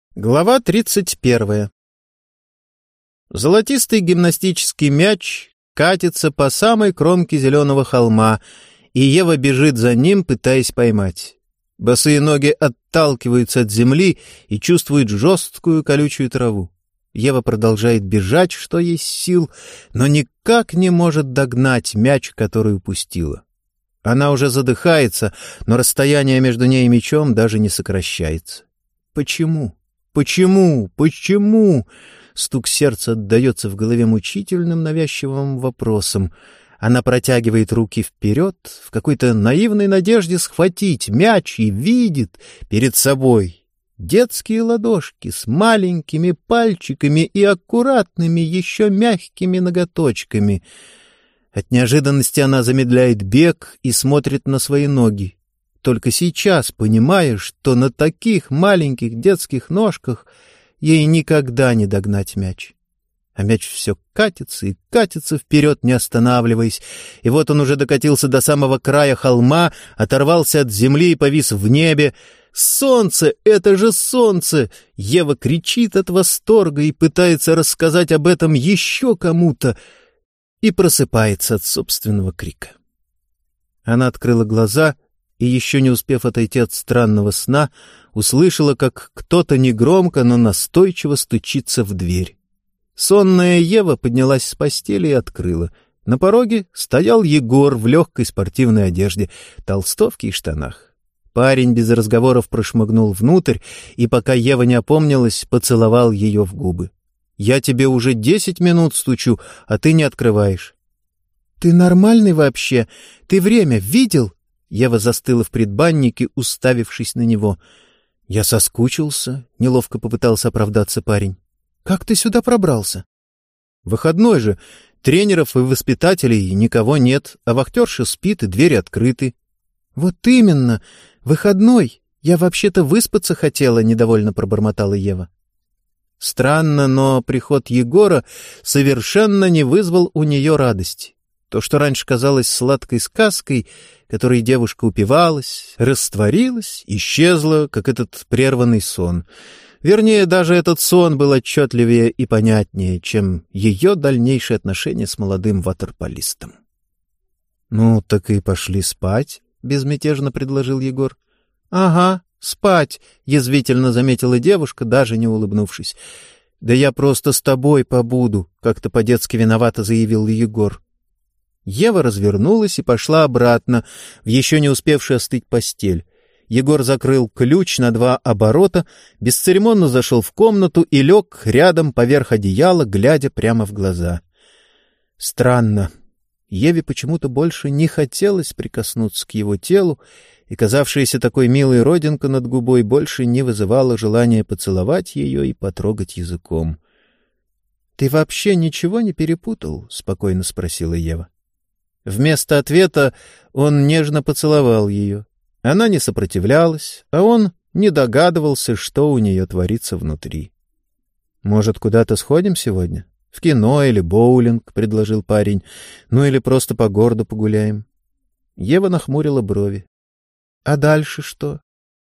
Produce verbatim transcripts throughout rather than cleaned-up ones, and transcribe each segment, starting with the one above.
Глава тридцать первая. Золотистый гимнастический мяч катится по самой кромке зеленого холма, и Ева бежит за ним, пытаясь поймать. Босые ноги отталкиваются от земли и чувствуют жесткую колючую траву. Ева продолжает бежать, что есть сил, но никак не может догнать мяч, который упустила. Она уже задыхается, но расстояние между ней и мячом даже не сокращается. Почему? Почему? Почему? Стук сердца отдается в голове мучительным навязчивым вопросом. Она протягивает руки вперед в какой-то наивной надежде схватить мяч и видит перед собой детские ладошки с маленькими пальчиками и аккуратными, еще мягкими ноготочками. От неожиданности она замедляет бег и смотрит на свои ноги. Только сейчас понимая, что на таких маленьких детских ножках ей никогда не догнать мяч. А мяч все катится и катится вперед, не останавливаясь. И вот он уже докатился до самого края холма, оторвался от земли и повис в небе. «Солнце! Это же солнце!» Ева кричит от восторга и пытается рассказать об этом еще кому-то, и просыпается от собственного крика. Она открыла глаза и, еще не успев отойти от странного сна, услышала, как кто-то негромко, но настойчиво стучится в дверь. Сонная Ева поднялась с постели и открыла. На пороге стоял Егор в легкой спортивной одежде, толстовке и штанах. Парень без разговоров прошмыгнул внутрь, и пока Ева не опомнилась, поцеловал ее в губы. «Я тебе уже десять минут стучу, а ты не открываешь». «Ты нормальный вообще? Ты время видел?» Ева застыла в предбаннике, уставившись на него. «Я соскучился», — неловко попытался оправдаться парень. «Как ты сюда пробрался?» «Выходной же. Тренеров и воспитателей никого нет, а вахтерша спит и двери открыты». «Вот именно. Выходной. Я вообще-то выспаться хотела», — недовольно пробормотала Ева. Странно, но приход Егора совершенно не вызвал у нее радости. То, что раньше казалось сладкой сказкой, которой девушка упивалась, растворилась, исчезла, как этот прерванный сон. Вернее, даже этот сон был отчетливее и понятнее, чем ее дальнейшие отношения с молодым ватерполистом. — Ну, так и пошли спать, — безмятежно предложил Егор. — Ага, спать, — язвительно заметила девушка, даже не улыбнувшись. — Да я просто с тобой побуду, — как-то по-детски виновато заявил Егор. Ева развернулась и пошла обратно, в еще не успевшую остыть постель. Егор закрыл ключ на два оборота, бесцеремонно зашел в комнату и лег рядом поверх одеяла, глядя прямо в глаза. Странно. Еве почему-то больше не хотелось прикоснуться к его телу, и казавшаяся такой милой родинка над губой больше не вызывала желания поцеловать ее и потрогать языком. — Ты вообще ничего не перепутал? — спокойно спросила Ева. Вместо ответа он нежно поцеловал ее. Она не сопротивлялась, а он не догадывался, что у нее творится внутри. — Может, куда-то сходим сегодня? В кино или боулинг, — предложил парень. — Ну или просто по городу погуляем. Ева нахмурила брови. — А дальше что?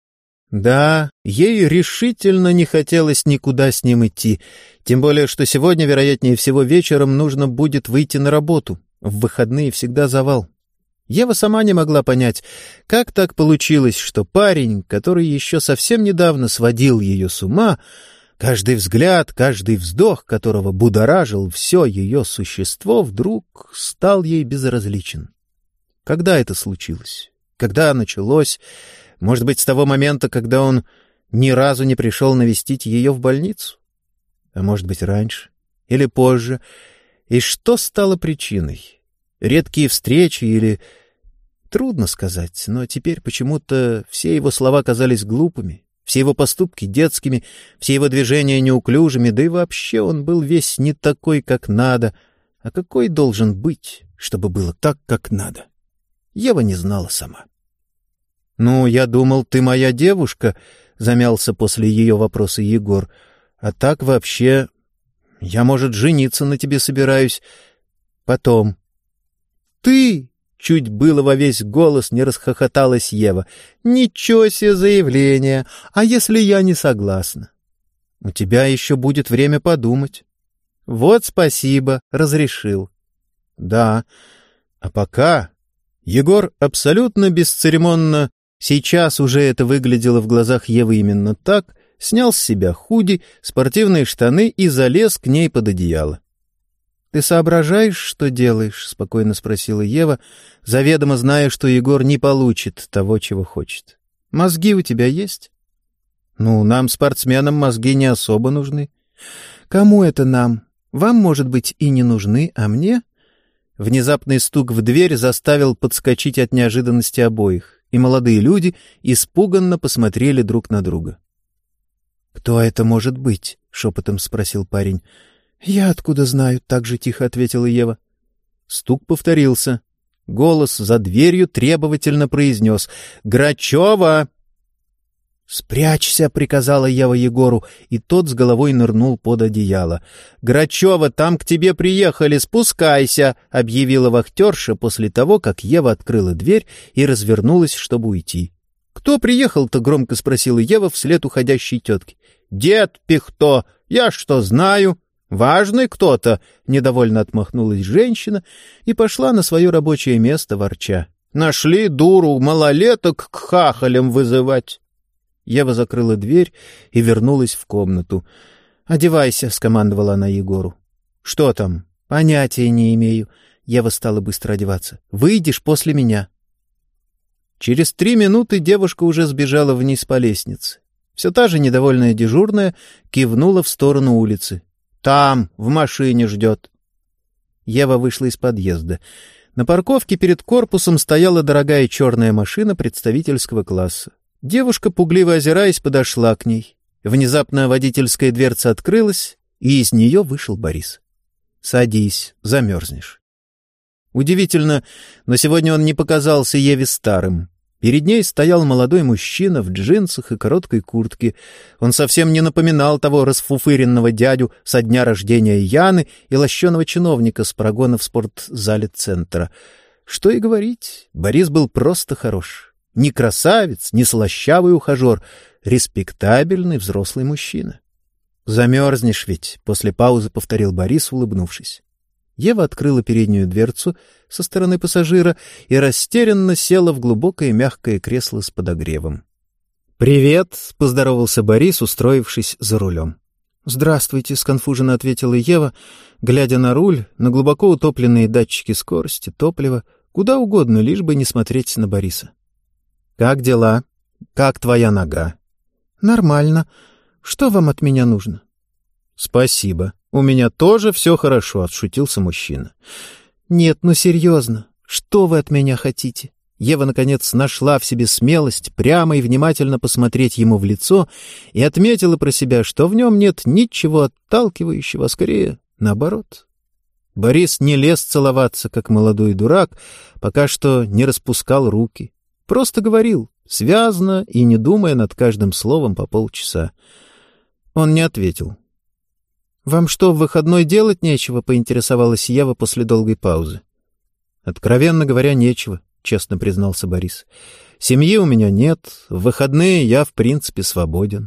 Да, ей решительно не хотелось никуда с ним идти, тем более, что сегодня, вероятнее всего, вечером нужно будет выйти на работу. В выходные всегда завал. Ева сама не могла понять, как так получилось, что парень, который еще совсем недавно сводил ее с ума, каждый взгляд, каждый вздох которого будоражил все ее существо, вдруг стал ей безразличен. Когда это случилось? Когда началось? Может быть, с того момента, когда он ни разу не пришел навестить ее в больницу? А может быть, раньше? Или позже? И что стало причиной? Редкие встречи или... Трудно сказать, но теперь почему-то все его слова казались глупыми, все его поступки детскими, все его движения неуклюжими, да и вообще он был весь не такой, как надо. А какой должен быть, чтобы было так, как надо? Ева не знала сама. — Ну, я думал, ты моя девушка, — замялся после ее вопроса Егор. — А так вообще... Я, может, жениться на тебе собираюсь. Потом. — Ты... Чуть было во весь голос не расхохоталась Ева. «Ничего себе заявление! А если я не согласна?» У тебя еще будет время подумать. Вот спасибо, разрешил. Да, а пока... Егор абсолютно бесцеремонно, сейчас уже это выглядело в глазах Евы именно так, снял с себя худи, спортивные штаны и залез к ней под одеяло. «Ты соображаешь, что делаешь?» — спокойно спросила Ева, заведомо зная, что Егор не получит того, чего хочет. «Мозги у тебя есть?» «Ну, нам, спортсменам, мозги не особо нужны». «Кому это нам? Вам, может быть, и не нужны, а мне?» Внезапный стук в дверь заставил подскочить от неожиданности обоих, и молодые люди испуганно посмотрели друг на друга. «Кто это может быть?» — шепотом спросил парень. «Я откуда знаю?» — так же тихо ответила Ева. Стук повторился. Голос за дверью требовательно произнес: «Грачева!» «Спрячься!» — приказала Ева Егору, и тот с головой нырнул под одеяло. «Грачева, там к тебе приехали, спускайся!» — объявила вахтерша после того, как Ева открыла дверь и развернулась, чтобы уйти. «Кто приехал-то?» — громко спросила Ева вслед уходящей тетке. «Дед Пихто! Я что, знаю? Важный кто-то!» — недовольно отмахнулась женщина и пошла на свое рабочее место, ворча. «Нашли дуру малолеток к хахалям вызывать!» Ева закрыла дверь и вернулась в комнату. «Одевайся», — скомандовала она Егору. «Что там?» «Понятия не имею». Ева стала быстро одеваться. «Выйдешь после меня». Через три минуты девушка уже сбежала вниз по лестнице. Все та же недовольная дежурная кивнула в сторону улицы. «Там, в машине ждет». Ева вышла из подъезда. На парковке перед корпусом стояла дорогая черная машина представительского класса. Девушка, пугливо озираясь, подошла к ней. Внезапно водительская дверца открылась, и из нее вышел Борис. «Садись, замерзнешь». Удивительно, но сегодня он не показался Еве старым. Перед ней стоял молодой мужчина в джинсах и короткой куртке. Он совсем не напоминал того расфуфыренного дядю со дня рождения Яны и лощеного чиновника с прогона в спортзале центра. Что и говорить, Борис был просто хорош. Не красавец, не слащавый ухажер, респектабельный взрослый мужчина. «Замерзнешь ведь», — после паузы повторил Борис, улыбнувшись. Ева открыла переднюю дверцу со стороны пассажира и растерянно села в глубокое мягкое кресло с подогревом. «Привет», — поздоровался Борис, устроившись за рулем. «Здравствуйте», — сконфуженно ответила Ева, глядя на руль, на глубоко утопленные датчики скорости, топлива, куда угодно, лишь бы не смотреть на Бориса. «Как дела? Как твоя нога?» «Нормально. Что вам от меня нужно?» «Спасибо. У меня тоже все хорошо», — отшутился мужчина. «Нет, ну серьезно. Что вы от меня хотите?» Ева, наконец, нашла в себе смелость прямо и внимательно посмотреть ему в лицо и отметила про себя, что в нем нет ничего отталкивающего, а скорее наоборот. Борис не лез целоваться, как молодой дурак, пока что не распускал руки. Просто говорил, связно и не думая над каждым словом по полчаса. Он не ответил. «Вам что, в выходной делать нечего?» — поинтересовалась Ева после долгой паузы. «Откровенно говоря, нечего», — честно признался Борис. «Семьи у меня нет, в выходные я, в принципе, свободен».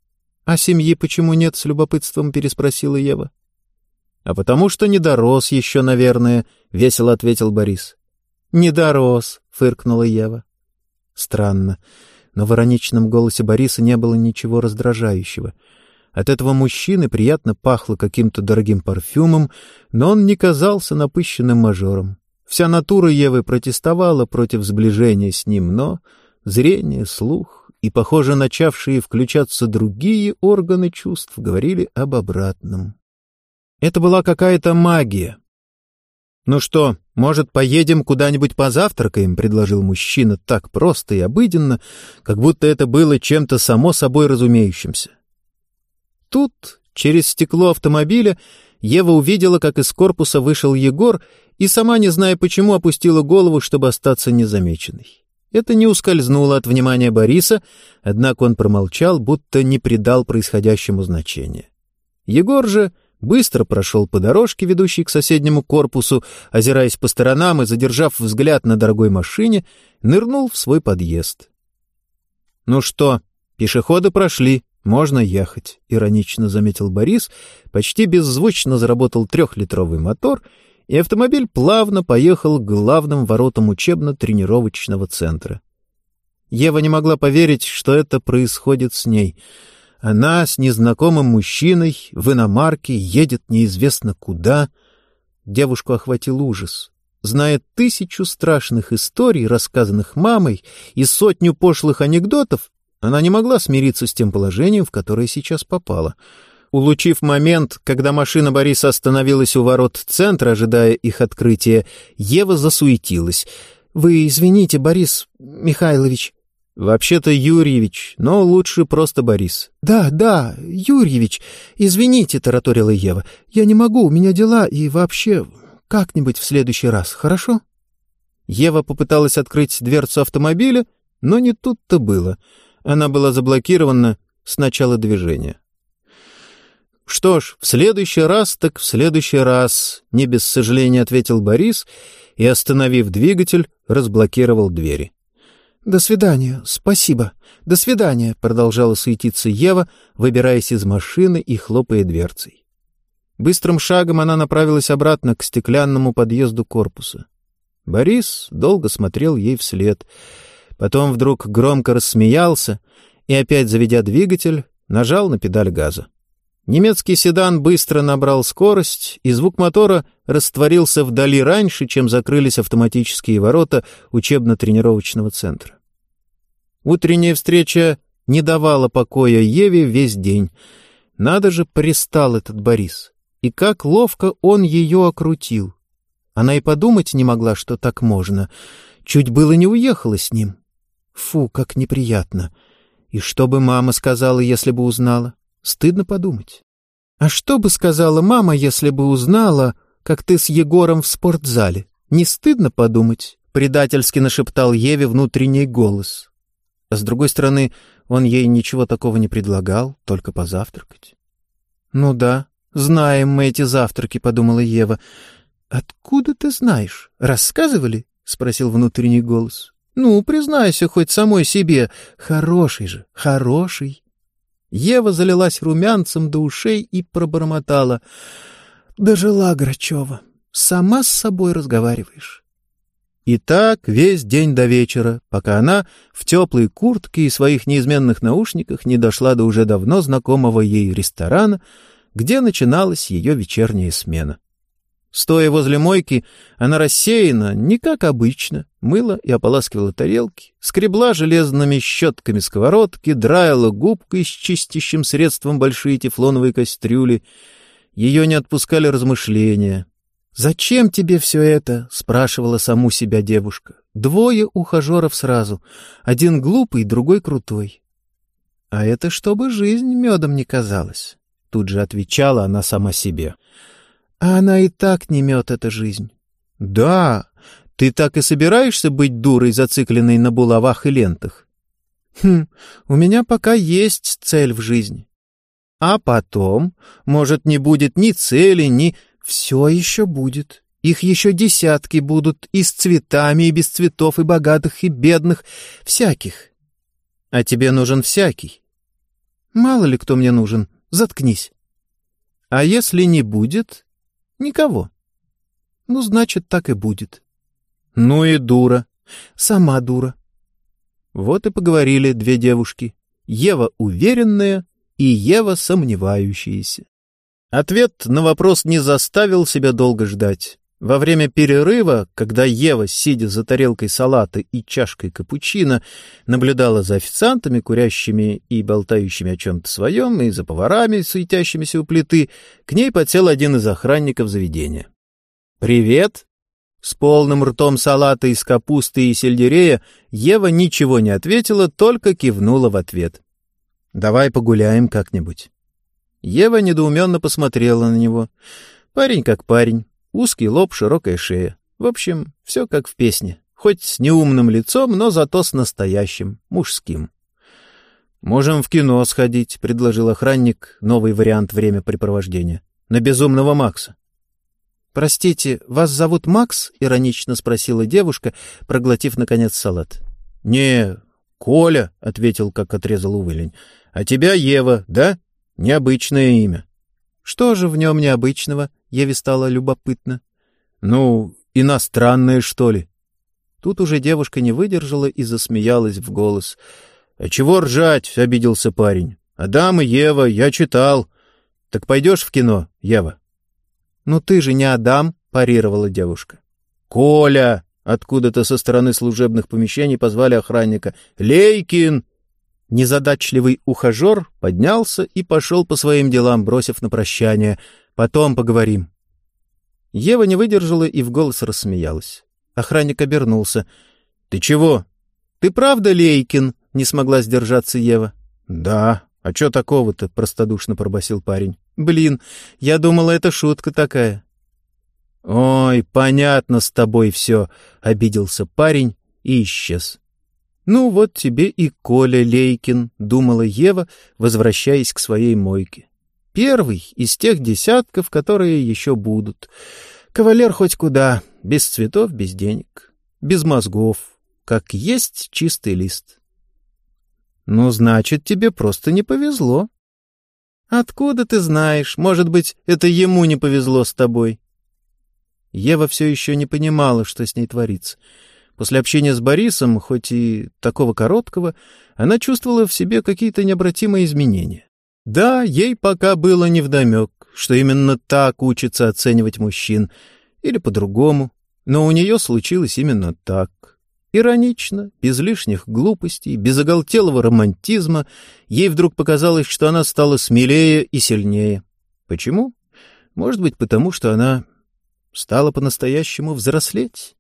«А семьи почему нет?» — с любопытством переспросила Ева. «А потому что не дорос еще, наверное», — весело ответил Борис. «Не дорос», — фыркнула Ева. Странно, но в ироничном голосе Бориса не было ничего раздражающего. От этого мужчины приятно пахло каким-то дорогим парфюмом, но он не казался напыщенным мажором. Вся натура Евы протестовала против сближения с ним, но зрение, слух и, похоже, начавшие включаться другие органы чувств говорили об обратном. Это была какая-то магия. «Ну что, может, поедем куда-нибудь позавтракаем?» — предложил мужчина так просто и обыденно, как будто это было чем-то само собой разумеющимся. Тут, через стекло автомобиля, Ева увидела, как из корпуса вышел Егор, и сама, не зная почему, опустила голову, чтобы остаться незамеченной. Это не ускользнуло от внимания Бориса, однако он промолчал, будто не придал происходящему значения. Егор же быстро прошел по дорожке, ведущей к соседнему корпусу, озираясь по сторонам и, задержав взгляд на дорогой машине, нырнул в свой подъезд. «Ну что, пешеходы прошли», — «Можно ехать», — иронично заметил Борис. Почти беззвучно заработал трехлитровый мотор, и автомобиль плавно поехал к главным воротам учебно-тренировочного центра. Ева не могла поверить, что это происходит с ней. Она с незнакомым мужчиной в иномарке едет неизвестно куда. Девушку охватил ужас. Зная тысячу страшных историй, рассказанных мамой, и сотню пошлых анекдотов, она не могла смириться с тем положением, в которое сейчас попала. Улучив момент, когда машина Бориса остановилась у ворот центра, ожидая их открытия, Ева засуетилась. «Вы извините, Борис Михайлович». «Вообще-то Юрьевич, но лучше просто Борис». «Да, да, Юрьевич, извините», — тараторила Ева. «Я не могу, у меня дела, и вообще как-нибудь в следующий раз, хорошо?» Ева попыталась открыть дверцу автомобиля, но не тут-то было. Она была заблокирована с начала движения. «Что ж, в следующий раз так в следующий раз», — не без сожаления ответил Борис и, остановив двигатель, разблокировал двери. «До свидания, спасибо. До свидания», — продолжала суетиться Ева, выбираясь из машины и хлопая дверцей. Быстрым шагом она направилась обратно к стеклянному подъезду корпуса. Борис долго смотрел ей вслед. Потом вдруг громко рассмеялся и, опять заведя двигатель, нажал на педаль газа. Немецкий седан быстро набрал скорость, и звук мотора растворился вдали раньше, чем закрылись автоматические ворота учебно-тренировочного центра. Утренняя встреча не давала покоя Еве весь день. Надо же, пристал этот Борис. И как ловко он ее окрутил. Она и подумать не могла, что так можно. Чуть было не уехала с ним. Фу, как неприятно. И что бы мама сказала, если бы узнала? Стыдно подумать. А что бы сказала мама, если бы узнала, как ты с Егором в спортзале? Не стыдно подумать? Предательски нашептал Еве внутренний голос. А с другой стороны, он ей ничего такого не предлагал, только позавтракать. Ну да, знаем мы эти завтраки, подумала Ева. Откуда ты знаешь? Рассказывали? Спросил внутренний голос. Ну, признайся хоть самой себе. Хороший же, хороший. Ева залилась румянцем до ушей и пробормотала. «Дожила, Грачева, сама с собой разговариваешь». И так весь день до вечера, пока она в теплой куртке и своих неизменных наушниках не дошла до уже давно знакомого ей ресторана, где начиналась ее вечерняя смена. Стоя возле мойки, она рассеянно, не как обычно, мыла и ополаскивала тарелки, скребла железными щетками сковородки, драила губкой с чистящим средством большие тефлоновые кастрюли. Ее не отпускали размышления. «Зачем тебе все это?» — спрашивала саму себя девушка. «Двое ухажеров сразу, один глупый, другой крутой». «А это чтобы жизнь медом не казалась», — тут же отвечала она сама себе. А она и так не мед, эта жизнь. Да, ты так и собираешься быть дурой, зацикленной на булавах и лентах? Хм, у меня пока есть цель в жизни. А потом, может, не будет ни цели, ни... Все еще будет. Их еще десятки будут, и с цветами, и без цветов, и богатых, и бедных, всяких. А тебе нужен всякий. Мало ли кто мне нужен, заткнись. А если не будет... Никого. Ну, значит, так и будет. Ну и дура. Сама дура. Вот и поговорили две девушки. Ева уверенная и Ева сомневающаяся. Ответ на вопрос не заставил себя долго ждать. Во время перерыва, когда Ева, сидя за тарелкой салата и чашкой капучино, наблюдала за официантами, курящими и болтающими о чем-то своем, и за поварами, суетящимися у плиты, к ней подсел один из охранников заведения. «Привет!» С полным ртом салата из капусты и сельдерея Ева ничего не ответила, только кивнула в ответ. «Давай погуляем как-нибудь». Ева недоуменно посмотрела на него. Парень как парень. Узкий лоб, широкая шея. В общем, все как в песне. Хоть с неумным лицом, но зато с настоящим, мужским. «Можем в кино сходить», — предложил охранник новый вариант времяпрепровождения. «На безумного Макса». «Простите, вас зовут Макс?» — иронично спросила девушка, проглотив, наконец, салат. «Не, Коля», — ответил, как отрезал увылень. А тебя Ева, да? Необычное имя». «Что же в нем необычного?» — Еве стало любопытно. «Ну, иностранное, что ли?» Тут уже девушка не выдержала и засмеялась в голос. «А чего ржать?» — обиделся парень. «Адам и Ева, я читал. Так пойдешь в кино, Ева?» «Ну ты же не Адам», — парировала девушка. «Коля!» — откуда-то со стороны служебных помещений позвали охранника. «Лейкин!» Незадачливый ухажер поднялся и пошел по своим делам, бросив на прощание. «Потом поговорим». Ева не выдержала и в голос рассмеялась. Охранник обернулся. «Ты чего?» «Ты правда Лейкин?» — не смогла сдержаться Ева. «Да. А что такого-то?» — простодушно пробасил парень. «Блин, я думала, это шутка такая». «Ой, понятно с тобой все», — обиделся парень и исчез. «Ну вот тебе и Коля Лейкин», — думала Ева, возвращаясь к своей мойке. «Первый из тех десятков, которые еще будут. Кавалер хоть куда, без цветов, без денег, без мозгов, как есть чистый лист». «Ну, значит, тебе просто не повезло». «Откуда ты знаешь? Может быть, это ему не повезло с тобой?» Ева все еще не понимала, что с ней творится. После общения с Борисом, хоть и такого короткого, она чувствовала в себе какие-то необратимые изменения. Да, ей пока было невдомек, что именно так учится оценивать мужчин, или по-другому, но у нее случилось именно так. Иронично, без лишних глупостей, без оголтелого романтизма, ей вдруг показалось, что она стала смелее и сильнее. Почему? Может быть, потому что она стала по-настоящему взрослеть?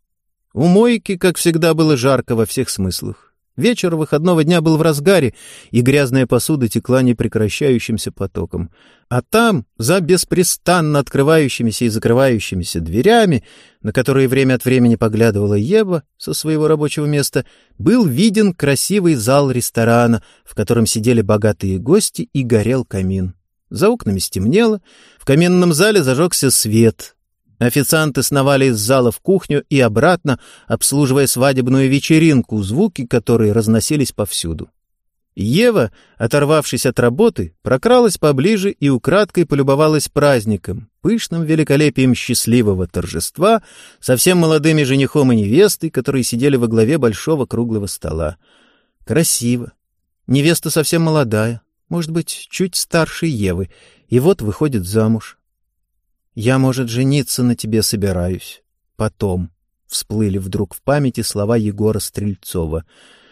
У мойки, как всегда, было жарко во всех смыслах. Вечер выходного дня был в разгаре, и грязная посуда текла непрекращающимся потоком. А там, за беспрестанно открывающимися и закрывающимися дверями, на которые время от времени поглядывала Ева со своего рабочего места, был виден красивый зал ресторана, в котором сидели богатые гости, и горел камин. За окнами стемнело, в каминном зале зажегся свет. Официанты сновали из зала в кухню и обратно, обслуживая свадебную вечеринку, звуки которой разносились повсюду. Ева, оторвавшись от работы, прокралась поближе и украдкой полюбовалась праздником, пышным великолепием счастливого торжества, совсем молодыми женихом и невестой, которые сидели во главе большого круглого стола. Красиво. Невеста совсем молодая, может быть, чуть старше Евы, и вот выходит замуж. «Я, может, жениться на тебе собираюсь. Потом», — всплыли вдруг в памяти слова Егора Стрельцова.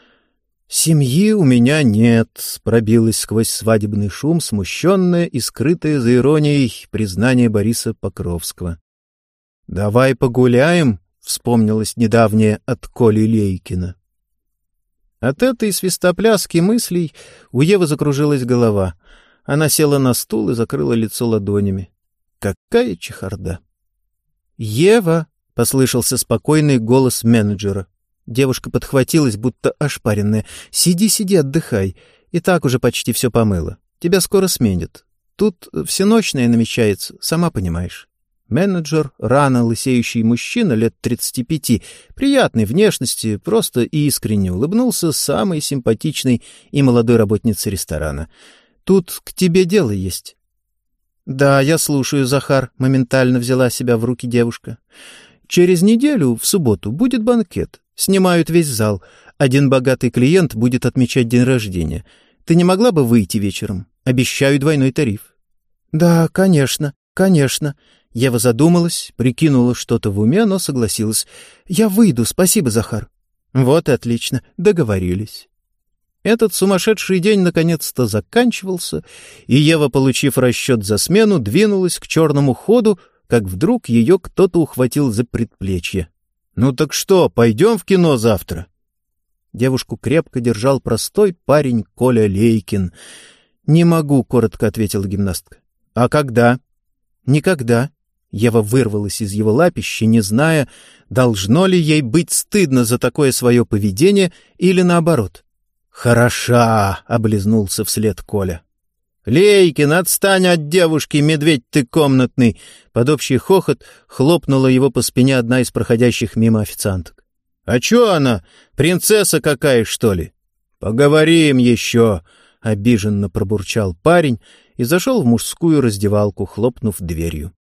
«Семьи у меня нет», — пробилось сквозь свадебный шум смущенное и скрытое за иронией признание Бориса Покровского. «Давай погуляем», — вспомнилось недавнее от Коли Лейкина. От этой свистопляски мыслей у Евы закружилась голова. Она села на стул и закрыла лицо ладонями. Какая чехарда! «Ева!» — послышался спокойный голос менеджера. Девушка подхватилась, будто ошпаренная. «Сиди, сиди, отдыхай. И так уже почти все помыло. Тебя скоро сменят. Тут всеночное намечается, сама понимаешь». Менеджер, рано лысеющий мужчина лет тридцати пяти, приятной внешности, просто и искренне улыбнулся самой симпатичной и молодой работнице ресторана. «Тут к тебе дело есть». «Да, я слушаю, Захар», — моментально взяла себя в руки девушка. «Через неделю, в субботу, будет банкет. Снимают весь зал. Один богатый клиент будет отмечать день рождения. Ты не могла бы выйти вечером? Обещаю двойной тариф». «Да, конечно, конечно». Ева задумалась, прикинула что-то в уме, но согласилась. «Я выйду, спасибо, Захар». «Вот и отлично, договорились». Этот сумасшедший день наконец-то заканчивался, и Ева, получив расчет за смену, двинулась к черному ходу, как вдруг ее кто-то ухватил за предплечье. «Ну так что, пойдем в кино завтра?» Девушку крепко держал простой парень Коля Лейкин. «Не могу», — коротко ответила гимнастка. «А когда?» «Никогда». Ева вырвалась из его лапища, не зная, должно ли ей быть стыдно за такое свое поведение или наоборот. «Хороша!» — облизнулся вслед Коля. «Лейкин, отстань от девушки, медведь ты комнатный!» Под общий хохот хлопнула его по спине одна из проходящих мимо официанток. «А чё она? Принцесса какая, что ли?» «Поговорим еще!» — обиженно пробурчал парень и зашел в мужскую раздевалку, хлопнув дверью.